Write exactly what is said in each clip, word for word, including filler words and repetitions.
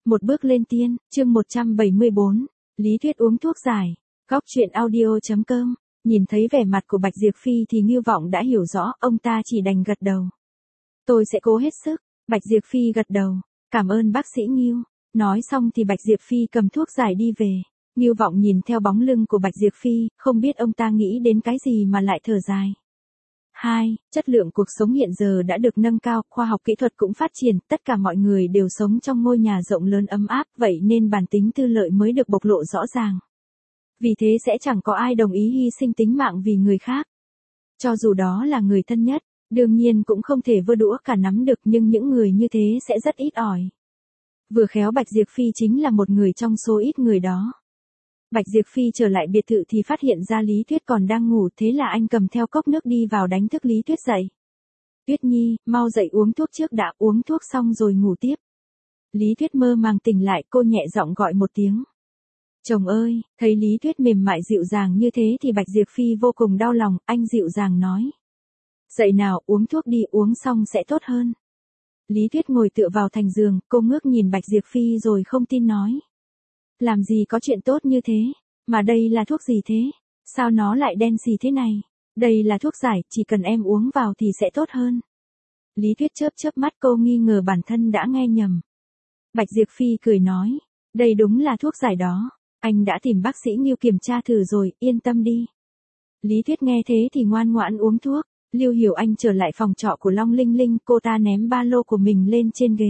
Một bước lên tiên, chương một trăm bảy mươi bốn, Lý Tuyết uống thuốc giải. Góc truyện audio chấm com. Nhìn thấy vẻ mặt của Bạch Diệp Phi thì Ngưu Vọng đã hiểu rõ, ông ta chỉ đành gật đầu. Tôi sẽ cố hết sức. Bạch Diệp Phi gật đầu. Cảm ơn bác sĩ Ngưu. Nói xong thì Bạch Diệp Phi cầm thuốc giải đi về. Ngưu Vọng nhìn theo bóng lưng của Bạch Diệp Phi, không biết ông ta nghĩ đến cái gì mà lại thở dài. Hai, chất lượng cuộc sống hiện giờ đã được nâng cao, khoa học kỹ thuật cũng phát triển, tất cả mọi người đều sống trong ngôi nhà rộng lớn ấm áp, vậy nên bản tính tư lợi mới được bộc lộ rõ ràng. Vì thế sẽ chẳng có ai đồng ý hy sinh tính mạng vì người khác. Cho dù đó là người thân nhất, đương nhiên cũng không thể vơ đũa cả nắm được, nhưng những người như thế sẽ rất ít ỏi. Vừa khéo Bạch Diệp Phi chính là một người trong số ít người đó. Bạch Diệp Phi trở lại biệt thự thì phát hiện ra Lý Tuyết còn đang ngủ, thế là anh cầm theo cốc nước đi vào đánh thức Lý Tuyết dậy. Tuyết Nhi, mau dậy uống thuốc trước đã, uống thuốc xong rồi ngủ tiếp. Lý Tuyết mơ màng tỉnh lại, cô nhẹ giọng gọi một tiếng. Chồng ơi, thấy Lý Tuyết mềm mại dịu dàng như thế thì Bạch Diệp Phi vô cùng đau lòng, anh dịu dàng nói. Dậy nào, uống thuốc đi, uống xong sẽ tốt hơn. Lý Tuyết ngồi tựa vào thành giường, cô ngước nhìn Bạch Diệp Phi rồi không tin nói. Làm gì có chuyện tốt như thế, mà đây là thuốc gì thế, sao nó lại đen xì thế này, đây là thuốc giải, chỉ cần em uống vào thì sẽ tốt hơn. Lý Tuyết chớp chớp mắt, cô nghi ngờ bản thân đã nghe nhầm. Bạch Diệp Phi cười nói, đây đúng là thuốc giải đó, anh đã tìm bác sĩ Ngưu kiểm tra thử rồi, yên tâm đi. Lý Tuyết nghe thế thì ngoan ngoãn uống thuốc. Lưu Hiểu Anh trở lại phòng trọ của Long Linh Linh, cô ta ném ba lô của mình lên trên ghế.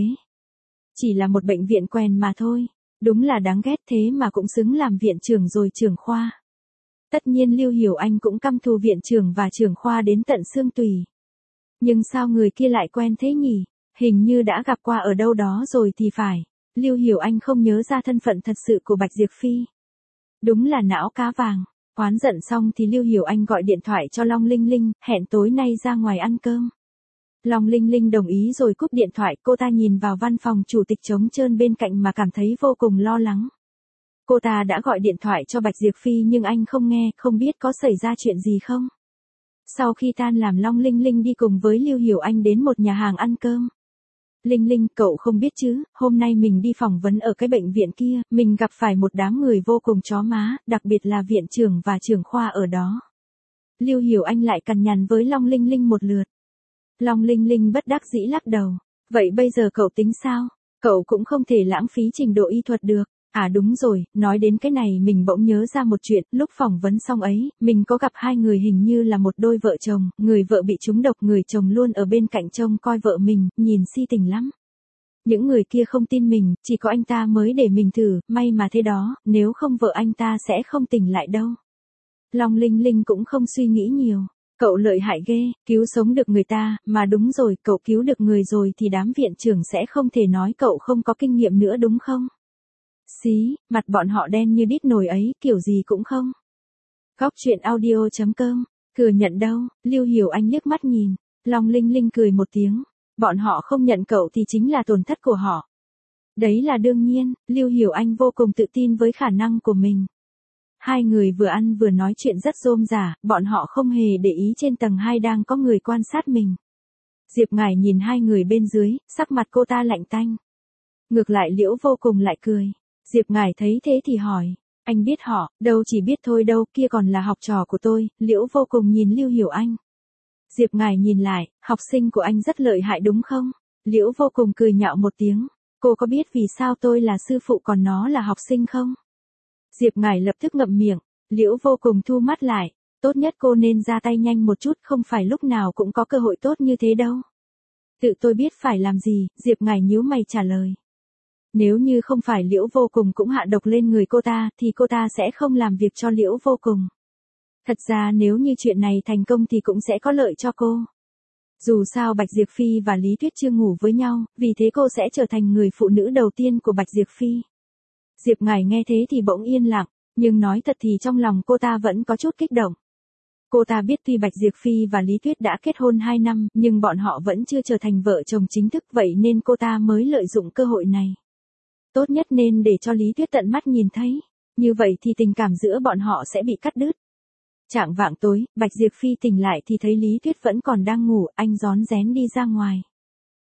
Chỉ là một bệnh viện quèn mà thôi. Đúng là đáng ghét, thế mà cũng xứng làm viện trưởng rồi trưởng khoa. Tất nhiên Lưu Hiểu Anh cũng căm thù viện trưởng và trưởng khoa đến tận xương tủy. Nhưng sao người kia lại quen thế nhỉ? Hình như đã gặp qua ở đâu đó rồi thì phải. Lưu Hiểu Anh không nhớ ra thân phận thật sự của Bạch Diệp Phi. Đúng là não cá vàng. Oán giận xong thì Lưu Hiểu Anh gọi điện thoại cho Long Linh Linh, hẹn tối nay ra ngoài ăn cơm. Long Linh Linh đồng ý rồi cúp điện thoại, cô ta nhìn vào văn phòng chủ tịch trống trơn bên cạnh mà cảm thấy vô cùng lo lắng. Cô ta đã gọi điện thoại cho Bạch Diệp Phi nhưng anh không nghe, không biết có xảy ra chuyện gì không. Sau khi tan làm Long Linh Linh đi cùng với Lưu Hiểu Anh đến một nhà hàng ăn cơm. Linh Linh, cậu không biết chứ, hôm nay mình đi phỏng vấn ở cái bệnh viện kia, mình gặp phải một đám người vô cùng chó má, đặc biệt là viện trưởng và trưởng khoa ở đó. Lưu Hiểu Anh lại cằn nhằn với Long Linh Linh một lượt. Long Linh Linh bất đắc dĩ lắc đầu. Vậy bây giờ cậu tính sao? Cậu cũng không thể lãng phí trình độ y thuật được. À đúng rồi, nói đến cái này mình bỗng nhớ ra một chuyện, lúc phỏng vấn xong ấy, mình có gặp hai người hình như là một đôi vợ chồng, người vợ bị trúng độc, người chồng luôn ở bên cạnh trông coi vợ mình, nhìn si tình lắm. Những người kia không tin mình, chỉ có anh ta mới để mình thử, may mà thế đó, nếu không vợ anh ta sẽ không tỉnh lại đâu. Long Linh Linh cũng không suy nghĩ nhiều. Cậu lợi hại ghê, cứu sống được người ta, mà đúng rồi, cậu cứu được người rồi thì đám viện trưởng sẽ không thể nói cậu không có kinh nghiệm nữa đúng không? Xí, mặt bọn họ đen như đít nồi ấy, kiểu gì cũng không. Góc truyện audio chấm com, thừa nhận đâu, Lưu Hiểu Anh liếc mắt nhìn, Long Linh Linh cười một tiếng, bọn họ không nhận cậu thì chính là tổn thất của họ. Đấy là đương nhiên, Lưu Hiểu Anh vô cùng tự tin với khả năng của mình. Hai người vừa ăn vừa nói chuyện rất rôm rả, bọn họ không hề để ý trên tầng hai đang có người quan sát mình. Diệp Ngải nhìn hai người bên dưới, sắc mặt cô ta lạnh tanh. Ngược lại Liễu Vô Cùng lại cười. Diệp Ngải thấy thế thì hỏi, anh biết họ, đâu chỉ biết thôi đâu, kia còn là học trò của tôi. Liễu Vô Cùng nhìn Lưu Hiểu Anh. Diệp Ngải nhìn lại, học sinh của anh rất lợi hại đúng không? Liễu Vô Cùng cười nhạo một tiếng, cô có biết vì sao tôi là sư phụ còn nó là học sinh không? Diệp Ngải lập tức ngậm miệng, Liễu Vô Cùng thu mắt lại, tốt nhất cô nên ra tay nhanh một chút, không phải lúc nào cũng có cơ hội tốt như thế đâu. Tự tôi biết phải làm gì, Diệp Ngải nhíu mày trả lời. Nếu như không phải Liễu Vô Cùng cũng hạ độc lên người cô ta, thì cô ta sẽ không làm việc cho Liễu Vô Cùng. Thật ra nếu như chuyện này thành công thì cũng sẽ có lợi cho cô. Dù sao Bạch Diệp Phi và Lý Tuyết chưa ngủ với nhau, vì thế cô sẽ trở thành người phụ nữ đầu tiên của Bạch Diệp Phi. Diệp Ngải nghe thế thì bỗng yên lặng, nhưng nói thật thì trong lòng cô ta vẫn có chút kích động. Cô ta biết tuy Bạch Diệp Phi và Lý Tuyết đã kết hôn hai năm, nhưng bọn họ vẫn chưa trở thành vợ chồng chính thức, vậy nên cô ta mới lợi dụng cơ hội này. Tốt nhất nên để cho Lý Tuyết tận mắt nhìn thấy, như vậy thì tình cảm giữa bọn họ sẽ bị cắt đứt. Chạng vạng tối, Bạch Diệp Phi tỉnh lại thì thấy Lý Tuyết vẫn còn đang ngủ, anh rón rén đi ra ngoài.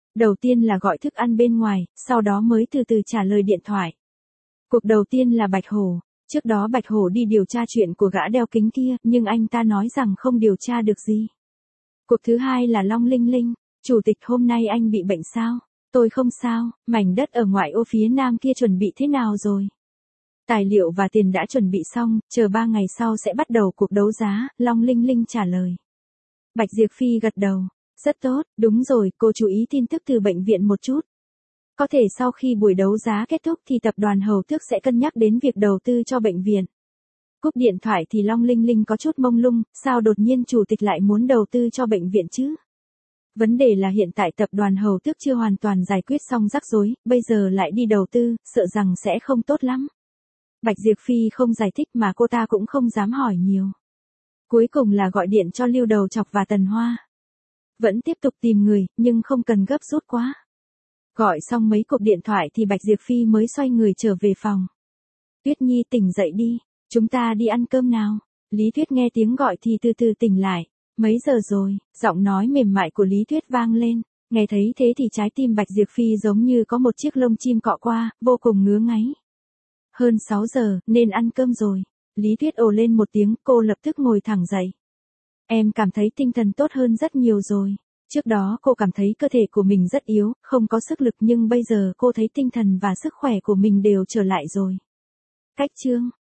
Đầu tiên là gọi thức ăn bên ngoài, sau đó mới từ từ trả lời điện thoại. Cuộc đầu tiên là Bạch Hổ. Trước đó Bạch Hổ đi điều tra chuyện của gã đeo kính kia, nhưng anh ta nói rằng không điều tra được gì. Cuộc thứ hai là Long Linh Linh. Chủ tịch, hôm nay anh bị bệnh sao? Tôi không sao. Mảnh đất ở ngoại ô phía nam kia chuẩn bị thế nào rồi? Tài liệu và tiền đã chuẩn bị xong, chờ ba ngày sau sẽ bắt đầu cuộc đấu giá, Long Linh Linh trả lời. Bạch Diệp Phi gật đầu. Rất tốt, đúng rồi, cô chú ý tin tức từ bệnh viện một chút. Có thể sau khi buổi đấu giá kết thúc thì tập đoàn Hầu Tước sẽ cân nhắc đến việc đầu tư cho bệnh viện. Cúp điện thoại thì Long Linh Linh có chút mông lung, sao đột nhiên chủ tịch lại muốn đầu tư cho bệnh viện chứ? Vấn đề là hiện tại tập đoàn Hầu Tước chưa hoàn toàn giải quyết xong rắc rối, bây giờ lại đi đầu tư, sợ rằng sẽ không tốt lắm. Bạch Diệp Phi không giải thích mà cô ta cũng không dám hỏi nhiều. Cuối cùng là gọi điện cho Lưu Đầu Chọc và Tần Hoa. Vẫn tiếp tục tìm người, nhưng không cần gấp rút quá. Gọi xong mấy cuộc điện thoại thì Bạch Diệp Phi mới xoay người trở về phòng. Tuyết Nhi tỉnh dậy đi, chúng ta đi ăn cơm nào. Lý Tuyết nghe tiếng gọi thì từ từ tỉnh lại. Mấy giờ rồi, giọng nói mềm mại của Lý Tuyết vang lên. Nghe thấy thế thì trái tim Bạch Diệp Phi giống như có một chiếc lông chim cọ qua, vô cùng ngứa ngáy. Hơn sáu giờ, nên ăn cơm rồi. Lý Tuyết ồ lên một tiếng, cô lập tức ngồi thẳng dậy. Em cảm thấy tinh thần tốt hơn rất nhiều rồi. Trước đó cô cảm thấy cơ thể của mình rất yếu, không có sức lực nhưng bây giờ cô thấy tinh thần và sức khỏe của mình đều trở lại rồi. Cách chương